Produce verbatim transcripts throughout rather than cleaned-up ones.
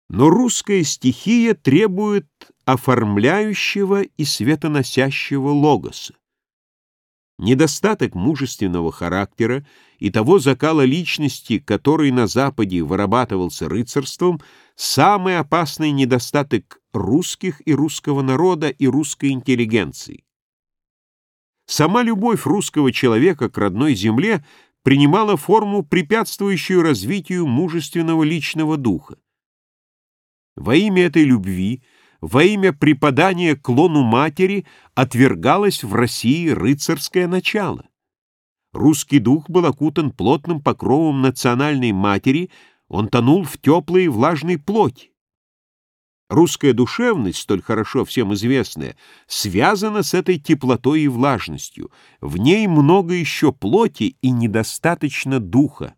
Но русская стихия требует оформляющего и светоносящего логоса. Недостаток мужественного характера и того закала личности, который на Западе вырабатывался рыцарством, самый опасный недостаток русских и русского народа и русской интеллигенции. Сама любовь русского человека к родной земле принимала форму, препятствующую развитию мужественного личного духа. Во имя этой любви, во имя преподания к лону матери отвергалось в России рыцарское начало. Русский дух был окутан плотным покровом национальной матери, он тонул в теплой и влажной плоти. Русская душевность, столь хорошо всем известная, связана с этой теплотой и влажностью. В ней много еще плоти и недостаточно духа.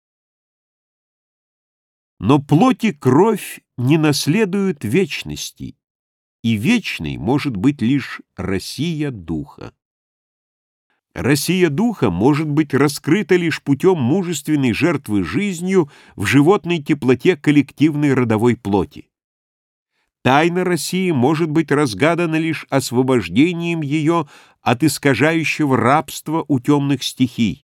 Но плоть и кровь не наследуют вечности, и вечной может быть лишь Россия духа. Россия духа может быть раскрыта лишь путем мужественной жертвы жизнью в животной теплоте коллективной родовой плоти. Тайна России может быть разгадана лишь освобождением ее от искажающего рабства у темных стихий.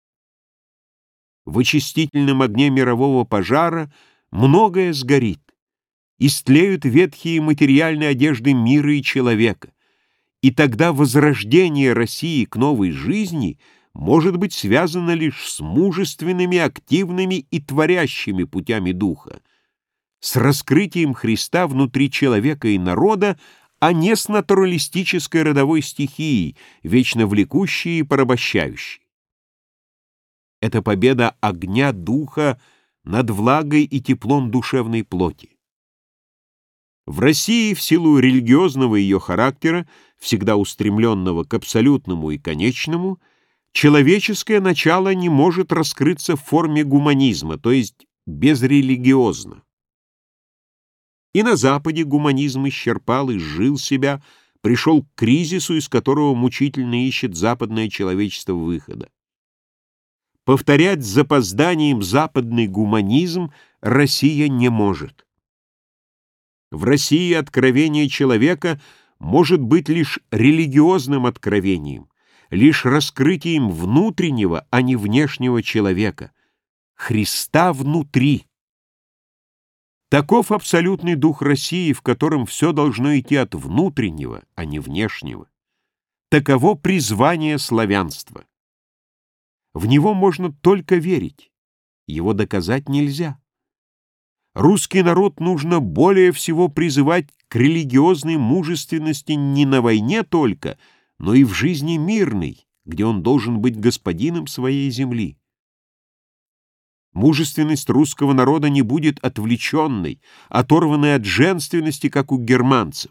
В очистительном огне мирового пожара многое сгорит, истлеют ветхие материальные одежды мира и человека, и тогда возрождение России к новой жизни может быть связано лишь с мужественными, активными и творящими путями духа, с раскрытием Христа внутри человека и народа, а не с натуралистической родовой стихией, вечно влекущей и порабощающей. Это победа огня духа над влагой и теплом душевной плоти. В России, в силу религиозного ее характера, всегда устремленного к абсолютному и конечному, человеческое начало не может раскрыться в форме гуманизма, то есть безрелигиозно. И на Западе гуманизм исчерпал, изжил себя, пришел к кризису, из которого мучительно ищет западное человечество выхода. Повторять с запозданием западный гуманизм Россия не может. В России откровение человека может быть лишь религиозным откровением, лишь раскрытием внутреннего, а не внешнего человека, Христа внутри. Таков абсолютный дух России, в котором все должно идти от внутреннего, а не внешнего. Таково призвание славянства. В него можно только верить, его доказать нельзя. Русский народ нужно более всего призывать к религиозной мужественности не на войне только, но и в жизни мирной, где он должен быть господином своей земли. Мужественность русского народа не будет отвлеченной, оторванной от женственности, как у германцев.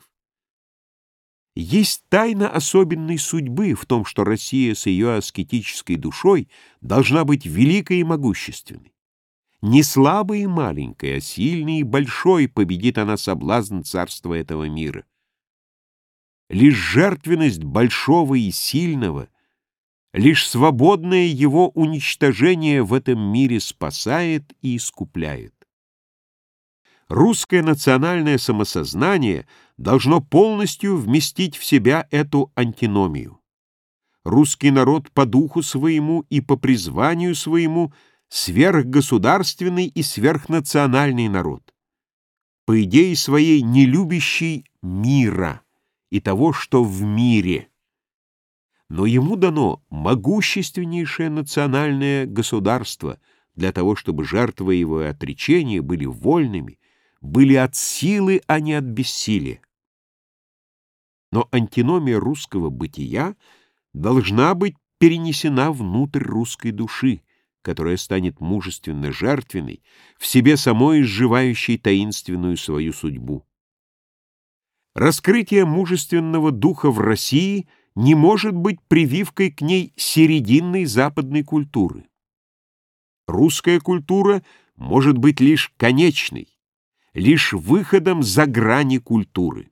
Есть тайна особенной судьбы в том, что Россия с ее аскетической душой должна быть великой и могущественной. Не слабой и маленькой, а сильной и большой победит она соблазн царства этого мира. Лишь жертвенность большого и сильного, лишь свободное его уничтожение в этом мире спасает и искупляет. Русское национальное самосознание должно полностью вместить в себя эту антиномию. Русский народ по духу своему и по призванию своему сверхгосударственный и сверхнациональный народ, по идее своей не любящий мира и того, что в мире. Но ему дано могущественнейшее национальное государство для того, чтобы жертвы его и отречения были вольными, были от силы, а не от бессилия. Но антиномия русского бытия должна быть перенесена внутрь русской души, которая станет мужественно жертвенной, в себе самой изживающей таинственную свою судьбу. Раскрытие мужественного духа в России не может быть прививкой к ней серединной западной культуры. Русская культура может быть лишь конечной, лишь выходом за грани культуры.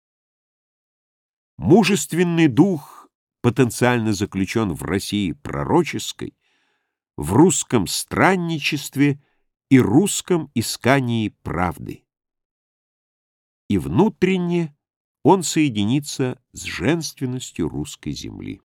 Мужественный дух потенциально заключен в России пророческой, в русском странничестве и русском искании правды. и внутренне он соединится с женственностью русской земли.